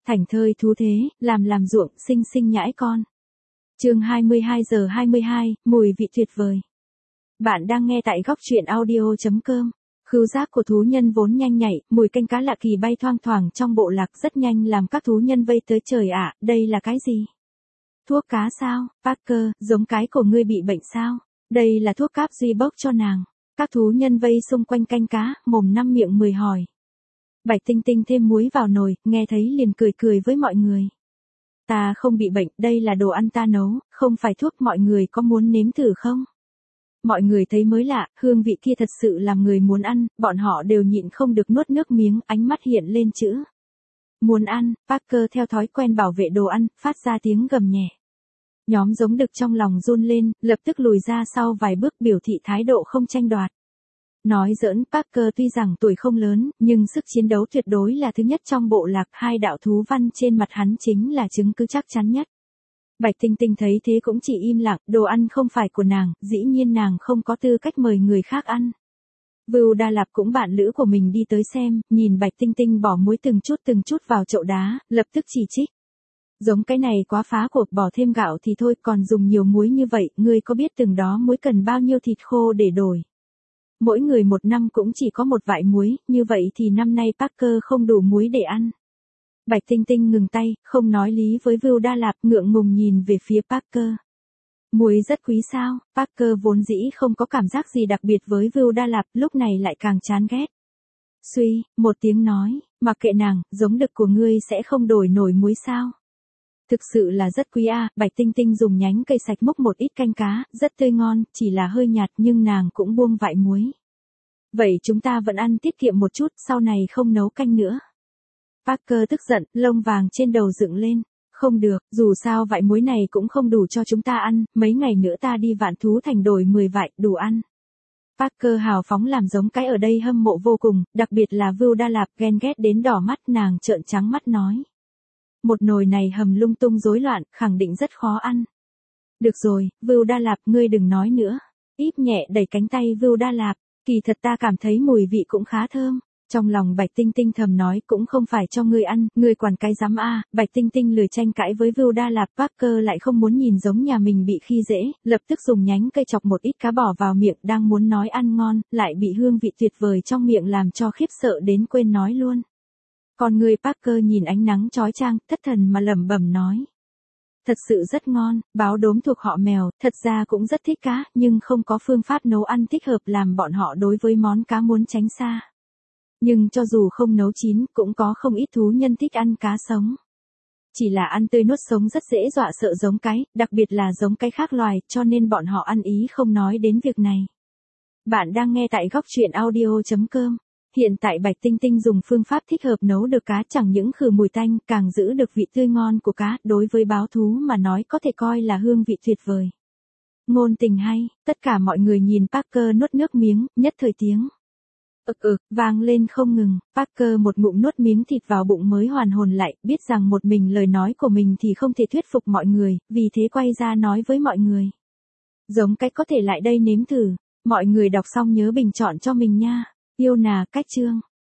Thành thơi thú thế, làm ruộng, sinh sinh nhãi con. Chương 22:22, mùi vị tuyệt vời. Bạn đang nghe tại góc truyện audio.com. Khứu giác của thú nhân vốn nhanh nhạy, mùi canh cá lạ kỳ bay thoang thoảng trong bộ lạc rất nhanh làm các thú nhân vây tới. Trời ạ, đây là cái gì? Thuốc cá sao? Parker, giống cái của ngươi bị bệnh sao? Đây là thuốc cáp duy bốc cho nàng. Các thú nhân vây xung quanh canh cá, mồm năm miệng mười hỏi. Bạch Tinh Tinh thêm muối vào nồi, nghe thấy liền cười với mọi người. Ta không bị bệnh, đây là đồ ăn ta nấu, không phải thuốc, mọi người có muốn nếm thử không? Mọi người thấy mới lạ, hương vị kia thật sự làm người muốn ăn, bọn họ đều nhịn không được nuốt nước miếng, ánh mắt hiện lên chữ. Muốn ăn, Parker theo thói quen bảo vệ đồ ăn, phát ra tiếng gầm nhẹ. Nhóm giống đực trong lòng run lên, lập tức lùi ra sau vài bước biểu thị thái độ không tranh đoạt. Nói giỡn, Parker tuy rằng tuổi không lớn, nhưng sức chiến đấu tuyệt đối là thứ nhất trong bộ lạc, hai đạo thú văn trên mặt hắn chính là chứng cứ chắc chắn nhất. Bạch Tinh Tinh thấy thế cũng chỉ im lặng, đồ ăn không phải của nàng, dĩ nhiên nàng không có tư cách mời người khác ăn. Vưu Đa Lạp cũng bạn lữ của mình đi tới xem, nhìn Bạch Tinh Tinh bỏ muối từng chút vào chậu đá, lập tức chỉ trích. Giống cái này quá phá cuộc, bỏ thêm gạo thì thôi, còn dùng nhiều muối như vậy, ngươi có biết từng đó muối cần bao nhiêu thịt khô để đổi? Mỗi người một năm cũng chỉ có một vại muối, như vậy thì năm nay Parker không đủ muối để ăn. Bạch Tinh Tinh ngừng tay, không nói lý với Vưu Đa Lạp, ngượng ngùng nhìn về phía Parker. Muối rất quý sao? Parker vốn dĩ không có cảm giác gì đặc biệt với Vưu Đa Lạp, lúc này lại càng chán ghét. Suy, một tiếng nói, mặc kệ nàng, giống đực của ngươi sẽ không đổi nổi muối sao? Thực sự là rất quý a. Bạch Tinh Tinh dùng nhánh cây sạch múc một ít canh cá, rất tươi ngon, chỉ là hơi nhạt nhưng nàng cũng buông vại muối. Vậy chúng ta vẫn ăn tiết kiệm một chút, sau này không nấu canh nữa. Parker tức giận, lông vàng trên đầu dựng lên. Không được, dù sao vại muối này cũng không đủ cho chúng ta ăn, mấy ngày nữa ta đi Vạn Thú Thành đổi 10 vại, đủ ăn. Parker hào phóng làm giống cái ở đây hâm mộ vô cùng, đặc biệt là Vưu Đa Lạp ghen ghét đến đỏ mắt, nàng trợn trắng mắt nói. Một nồi này hầm lung tung rối loạn, khẳng định rất khó ăn. Được rồi, Vưu Đa Lạp, ngươi đừng nói nữa. Íp nhẹ đẩy cánh tay Vưu Đa Lạp, kỳ thật ta cảm thấy mùi vị cũng khá thơm. Trong lòng Bạch Tinh Tinh thầm nói, cũng không phải cho ngươi ăn, ngươi quản cái dám a. Bạch Tinh Tinh lười tranh cãi với Vưu Đa Lạp. Parker lại không muốn nhìn giống nhà mình bị khi dễ, lập tức dùng nhánh cây chọc một ít cá bỏ vào miệng, đang muốn nói ăn ngon, lại bị hương vị tuyệt vời trong miệng làm cho khiếp sợ đến quên nói luôn. Còn người Parker nhìn ánh nắng chói chang, thất thần mà lẩm bẩm nói. Thật sự rất ngon, báo đốm thuộc họ mèo, thật ra cũng rất thích cá, nhưng không có phương pháp nấu ăn thích hợp làm bọn họ đối với món cá muốn tránh xa. Nhưng cho dù không nấu chín, cũng có không ít thú nhân thích ăn cá sống. Chỉ là ăn tươi nuốt sống rất dễ dọa sợ giống cái, đặc biệt là giống cái khác loài, cho nên bọn họ ăn ý không nói đến việc này. Bạn đang nghe tại góc truyện audio.com. Hiện tại Bạch Tinh Tinh dùng phương pháp thích hợp nấu được cá, chẳng những khử mùi tanh, càng giữ được vị tươi ngon của cá, đối với báo thú mà nói có thể coi là hương vị tuyệt vời. Ngôn tình hay, tất cả mọi người nhìn Parker nuốt nước miếng, nhất thời tiếng vang lên không ngừng. Parker một ngụm nuốt miếng thịt vào bụng mới hoàn hồn lại, biết rằng một mình lời nói của mình thì không thể thuyết phục mọi người, vì thế quay ra nói với mọi người. Giống cách có thể lại đây nếm thử, mọi người đọc xong nhớ bình chọn cho mình nha. Yêu nà, cách chương.